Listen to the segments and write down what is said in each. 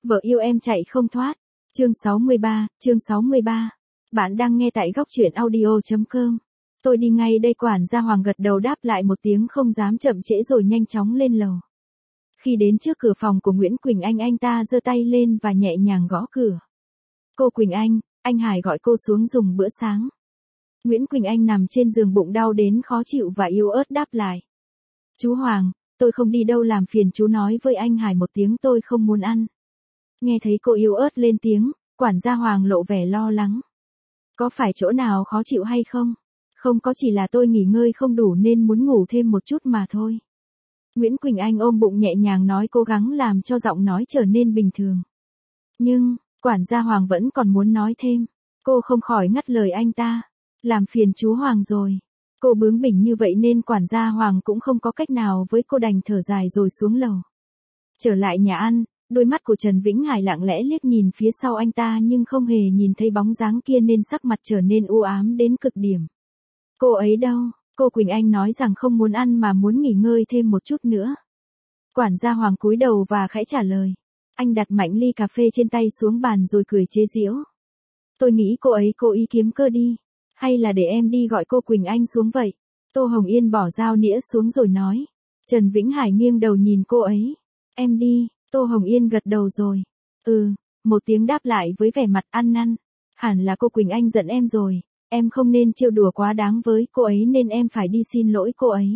Vợ yêu em chạy không thoát. Chương 63. Bạn đang nghe tại góc truyện audio.com. Tôi đi ngay đây, quản gia Hoàng gật đầu đáp lại một tiếng không dám chậm trễ rồi nhanh chóng lên lầu. Khi đến trước cửa phòng của Nguyễn Quỳnh anh ta giơ tay lên và nhẹ nhàng gõ cửa. Cô Quỳnh anh Hải gọi cô xuống dùng bữa sáng. Nguyễn Quỳnh Anh nằm trên giường bụng đau đến khó chịu và yếu ớt đáp lại. Chú Hoàng, tôi không đi đâu, làm phiền chú nói với anh Hải một tiếng tôi không muốn ăn. Nghe thấy cô yếu ớt lên tiếng, quản gia Hoàng lộ vẻ lo lắng. Có phải chỗ nào khó chịu hay không? Không có, chỉ là tôi nghỉ ngơi không đủ nên muốn ngủ thêm một chút mà thôi. Nguyễn Quỳnh Anh ôm bụng nhẹ nhàng nói, cố gắng làm cho giọng nói trở nên bình thường. Nhưng, quản gia Hoàng vẫn còn muốn nói thêm. Cô không khỏi ngắt lời anh ta. Làm phiền chú Hoàng rồi. Cô bướng bỉnh như vậy nên quản gia Hoàng cũng không có cách nào với cô, đành thở dài rồi xuống lầu. Trở lại nhà ăn, đôi mắt của Trần Vĩnh Hải lặng lẽ liếc nhìn phía sau anh ta nhưng không hề nhìn thấy bóng dáng kia nên sắc mặt trở nên u ám đến cực điểm. Cô ấy đâu? Cô Quỳnh Anh nói rằng không muốn ăn mà muốn nghỉ ngơi thêm một chút nữa. Quản gia Hoàng cúi đầu và khẽ trả lời. Anh đặt mạnh ly cà phê trên tay xuống bàn rồi cười chế giễu. Tôi nghĩ cô ấy cố ý kiếm cơ đi. Hay là để em đi gọi cô Quỳnh Anh xuống vậy? Tô Hồng Yên bỏ dao nĩa xuống rồi nói. Trần Vĩnh Hải nghiêng đầu nhìn cô ấy. Em đi. Tô Hồng Yên gật đầu rồi. Một tiếng đáp lại với vẻ mặt ăn năn. Hẳn là cô Quỳnh Anh giận em rồi. Em không nên trêu đùa quá đáng với cô ấy nên em phải đi xin lỗi cô ấy.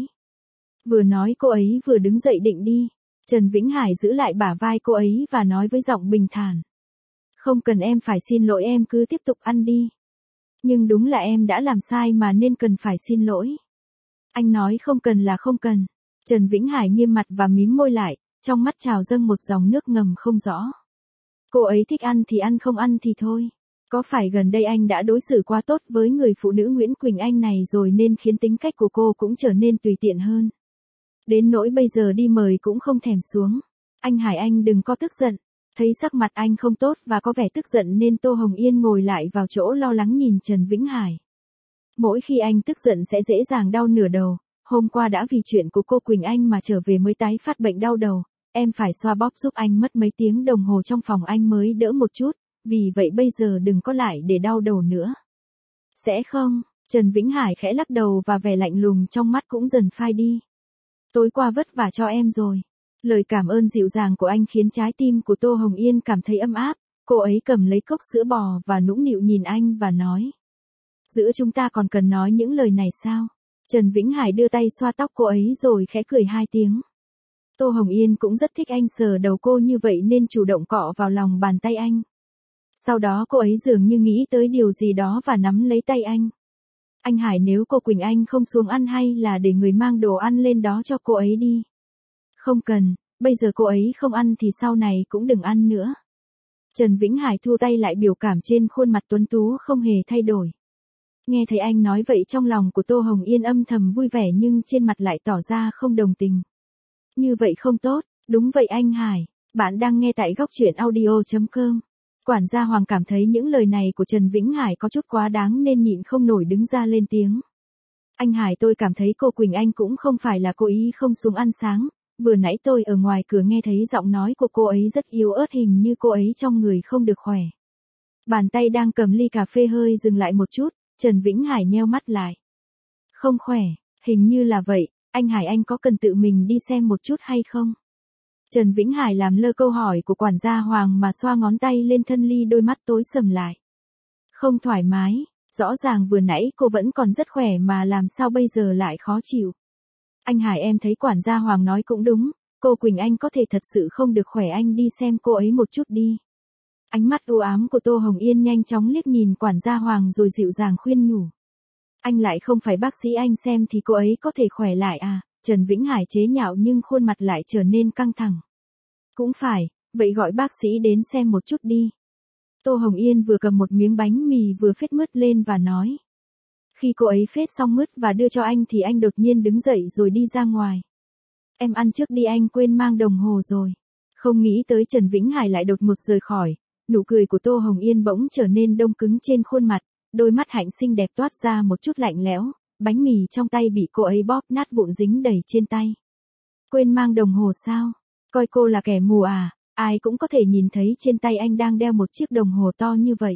Vừa nói cô ấy vừa đứng dậy định đi. Trần Vĩnh Hải giữ lại bả vai cô ấy và nói với giọng bình thản. Không cần em phải xin lỗi, em cứ tiếp tục ăn đi. Nhưng đúng là em đã làm sai mà nên cần phải xin lỗi. Anh nói không cần là không cần. Trần Vĩnh Hải nghiêm mặt và mím môi lại, trong mắt trào dâng một dòng nước ngầm không rõ. Cô ấy thích ăn thì ăn, không ăn thì thôi. Có phải gần đây anh đã đối xử quá tốt với người phụ nữ Nguyễn Quỳnh Anh này rồi nên khiến tính cách của cô cũng trở nên tùy tiện hơn. Đến nỗi bây giờ đi mời cũng không thèm xuống. Anh Hải, anh đừng có tức giận. Thấy sắc mặt anh không tốt và có vẻ tức giận nên Tô Hồng Yên ngồi lại vào chỗ lo lắng nhìn Trần Vĩnh Hải. Mỗi khi anh tức giận sẽ dễ dàng đau nửa đầu. Hôm qua đã vì chuyện của cô Quỳnh Anh mà trở về mới tái phát bệnh đau đầu. Em phải xoa bóp giúp anh mất mấy tiếng đồng hồ trong phòng anh mới đỡ một chút. Vì vậy bây giờ đừng có lại để đau đầu nữa. Sẽ không? Trần Vĩnh Hải khẽ lắc đầu và vẻ lạnh lùng trong mắt cũng dần phai đi. Tối qua vất vả cho em rồi. Lời cảm ơn dịu dàng của anh khiến trái tim của Tô Hồng Yên cảm thấy ấm áp. Cô ấy cầm lấy cốc sữa bò và nũng nịu nhìn anh và nói. Giữa chúng ta còn cần nói những lời này sao? Trần Vĩnh Hải đưa tay xoa tóc cô ấy rồi khẽ cười hai tiếng. Tô Hồng Yên cũng rất thích anh sờ đầu cô như vậy nên chủ động cọ vào lòng bàn tay anh. Sau đó cô ấy dường như nghĩ tới điều gì đó và nắm lấy tay anh. Anh Hải, nếu cô Quỳnh Anh không xuống ăn hay là để người mang đồ ăn lên đó cho cô ấy đi. Không cần, bây giờ cô ấy không ăn thì sau này cũng đừng ăn nữa. Trần Vĩnh Hải thu tay lại, biểu cảm trên khuôn mặt tuấn tú không hề thay đổi. Nghe thấy anh nói vậy trong lòng của Tô Hồng Yên âm thầm vui vẻ nhưng trên mặt lại tỏ ra không đồng tình. Như vậy không tốt, đúng vậy anh Hải, bạn đang nghe tại góc truyện audio.com. Quản gia Hoàng cảm thấy những lời này của Trần Vĩnh Hải có chút quá đáng nên nhịn không nổi đứng ra lên tiếng. Anh Hải, tôi cảm thấy cô Quỳnh Anh cũng không phải là cố ý không xuống ăn sáng. Vừa nãy tôi ở ngoài cửa nghe thấy giọng nói của cô ấy rất yếu ớt, hình như cô ấy trong người không được khỏe. Bàn tay đang cầm ly cà phê hơi dừng lại một chút, Trần Vĩnh Hải nheo mắt lại. Không khỏe, hình như là vậy, anh Hải, anh có cần tự mình đi xem một chút hay không? Trần Vĩnh Hải làm lơ câu hỏi của quản gia Hoàng mà xoa ngón tay lên thân ly, đôi mắt tối sầm lại. Không thoải mái, rõ ràng vừa nãy cô vẫn còn rất khỏe mà làm sao bây giờ lại khó chịu. Anh Hải, em thấy quản gia Hoàng nói cũng đúng, cô Quỳnh Anh có thể thật sự không được khỏe, anh đi xem cô ấy một chút đi. Ánh mắt u ám của Tô Hồng Yên nhanh chóng liếc nhìn quản gia Hoàng rồi dịu dàng khuyên nhủ. Anh lại không phải bác sĩ, anh xem thì cô ấy có thể khỏe lại à? Trần Vĩnh Hải chế nhạo nhưng khuôn mặt lại trở nên căng thẳng. Cũng phải, vậy gọi bác sĩ đến xem một chút đi. Tô Hồng Yên vừa cầm một miếng bánh mì vừa phết mứt lên và nói. Khi cô ấy phết xong mứt và đưa cho anh thì anh đột nhiên đứng dậy rồi đi ra ngoài. Em ăn trước đi, anh quên mang đồng hồ rồi. Không nghĩ tới Trần Vĩnh Hải lại đột ngột rời khỏi. Nụ cười của Tô Hồng Yên bỗng trở nên đông cứng trên khuôn mặt, đôi mắt hạnh xinh đẹp toát ra một chút lạnh lẽo, bánh mì trong tay bị cô ấy bóp nát vụn dính đầy trên tay. Quên mang đồng hồ sao? Coi cô là kẻ mù à? Ai cũng có thể nhìn thấy trên tay anh đang đeo một chiếc đồng hồ to như vậy.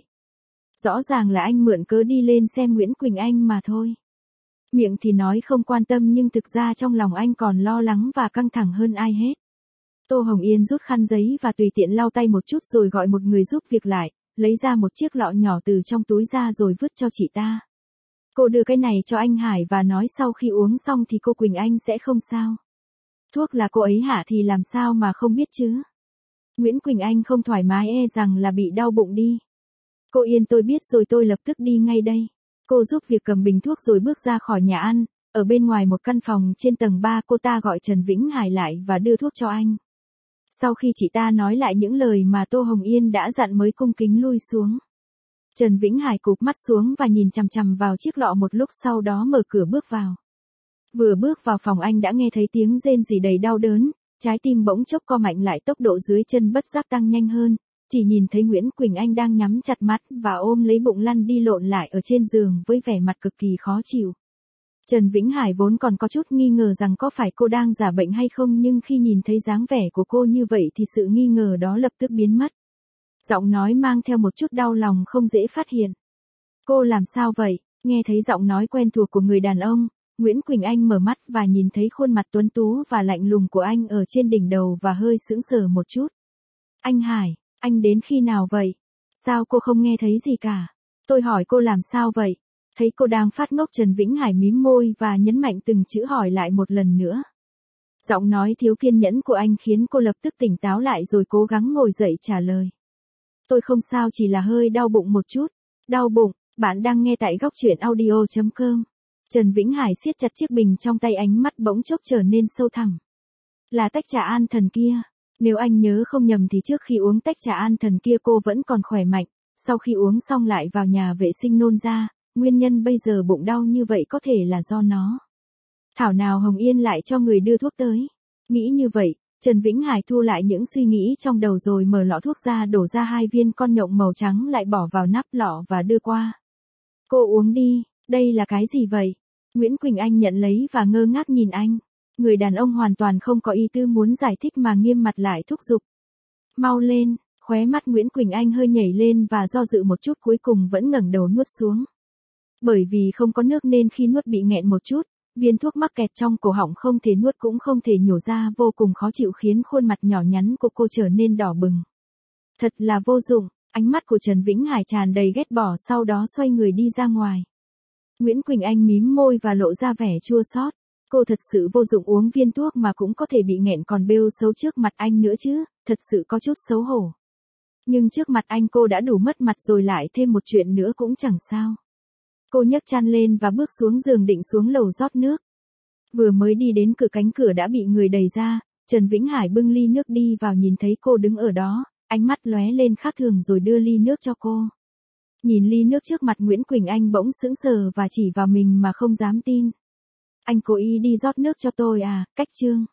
Rõ ràng là anh mượn cớ đi lên xem Nguyễn Quỳnh Anh mà thôi. Miệng thì nói không quan tâm nhưng thực ra trong lòng anh còn lo lắng và căng thẳng hơn ai hết. Tô Hồng Yên rút khăn giấy và tùy tiện lau tay một chút rồi gọi một người giúp việc lại, lấy ra một chiếc lọ nhỏ từ trong túi ra rồi vứt cho chị ta. Cô đưa cái này cho anh Hải và nói sau khi uống xong thì cô Quỳnh Anh sẽ không sao. Thuốc là cô ấy hạ thì làm sao mà không biết chứ. Nguyễn Quỳnh Anh không thoải mái rằng là bị đau bụng đi. Cô Yên tôi biết rồi tôi lập tức đi ngay đây. Cô giúp việc cầm bình thuốc rồi bước ra khỏi nhà ăn, ở bên ngoài một căn phòng trên tầng 3 cô ta gọi Trần Vĩnh Hải lại và đưa thuốc cho anh. Sau khi chị ta nói lại những lời mà Tô Hồng Yên đã dặn mới cung kính lui xuống. Trần Vĩnh Hải cụp mắt xuống và nhìn chằm chằm vào chiếc lọ một lúc sau đó mở cửa bước vào. Vừa bước vào phòng anh đã nghe thấy tiếng rên rỉ đầy đau đớn, trái tim bỗng chốc co mạnh lại tốc độ dưới chân bất giác tăng nhanh hơn, chỉ nhìn thấy Nguyễn Quỳnh Anh đang nhắm chặt mắt và ôm lấy bụng lăn đi lộn lại ở trên giường với vẻ mặt cực kỳ khó chịu. Trần Vĩnh Hải vốn còn có chút nghi ngờ rằng có phải cô đang giả bệnh hay không nhưng khi nhìn thấy dáng vẻ của cô như vậy thì sự nghi ngờ đó lập tức biến mất. Giọng nói mang theo một chút đau lòng không dễ phát hiện. Cô làm sao vậy? Nghe thấy giọng nói quen thuộc của người đàn ông, Nguyễn Quỳnh Anh mở mắt và nhìn thấy khuôn mặt tuấn tú và lạnh lùng của anh ở trên đỉnh đầu và hơi sững sờ một chút. Anh Hải, anh đến khi nào vậy? Sao cô không nghe thấy gì cả? Tôi hỏi cô làm sao vậy? Thấy cô đang phát ngốc Trần Vĩnh Hải mím môi và nhấn mạnh từng chữ hỏi lại một lần nữa. Giọng nói thiếu kiên nhẫn của anh khiến cô lập tức tỉnh táo lại rồi cố gắng ngồi dậy trả lời. Tôi không sao chỉ là hơi đau bụng một chút. Đau bụng, bạn đang nghe tại góc truyện audio.com. Trần Vĩnh Hải siết chặt chiếc bình trong tay ánh mắt bỗng chốc trở nên sâu thẳm. Là tách trà an thần kia. Nếu anh nhớ không nhầm thì trước khi uống tách trà an thần kia cô vẫn còn khỏe mạnh, sau khi uống xong lại vào nhà vệ sinh nôn ra, nguyên nhân bây giờ bụng đau như vậy có thể là do nó. Thảo nào Hồng Yên lại cho người đưa thuốc tới. Nghĩ như vậy, Trần Vĩnh Hải thu lại những suy nghĩ trong đầu rồi mở lọ thuốc ra đổ ra 2 viên con nhộng màu trắng lại bỏ vào nắp lọ và đưa qua. Cô uống đi, đây là cái gì vậy? Nguyễn Quỳnh Anh nhận lấy và ngơ ngác nhìn anh. Người đàn ông hoàn toàn không có ý tư muốn giải thích mà nghiêm mặt lại thúc giục. Mau lên, khóe mắt Nguyễn Quỳnh Anh hơi nhảy lên và do dự một chút cuối cùng vẫn ngẩng đầu nuốt xuống. Bởi vì không có nước nên khi nuốt bị nghẹn một chút, viên thuốc mắc kẹt trong cổ họng không thể nuốt cũng không thể nhổ ra vô cùng khó chịu khiến khuôn mặt nhỏ nhắn của cô trở nên đỏ bừng. Thật là vô dụng, ánh mắt của Trần Vĩnh Hải tràn đầy ghét bỏ sau đó xoay người đi ra ngoài. Nguyễn Quỳnh Anh mím môi và lộ ra vẻ chua xót. Cô thật sự vô dụng uống viên thuốc mà cũng có thể bị nghẹn còn bêu xấu trước mặt anh nữa chứ, thật sự có chút xấu hổ. Nhưng trước mặt anh cô đã đủ mất mặt rồi lại thêm một chuyện nữa cũng chẳng sao. Cô nhấc chăn lên và bước xuống giường định xuống lầu rót nước. Vừa mới đi đến cửa cánh cửa đã bị người đẩy ra, Trần Vĩnh Hải bưng ly nước đi vào nhìn thấy cô đứng ở đó, ánh mắt lóe lên khác thường rồi đưa ly nước cho cô. Nhìn ly nước trước mặt Nguyễn Quỳnh Anh bỗng sững sờ và chỉ vào mình mà không dám tin. Anh cố ý đi rót nước cho tôi à, cách chương.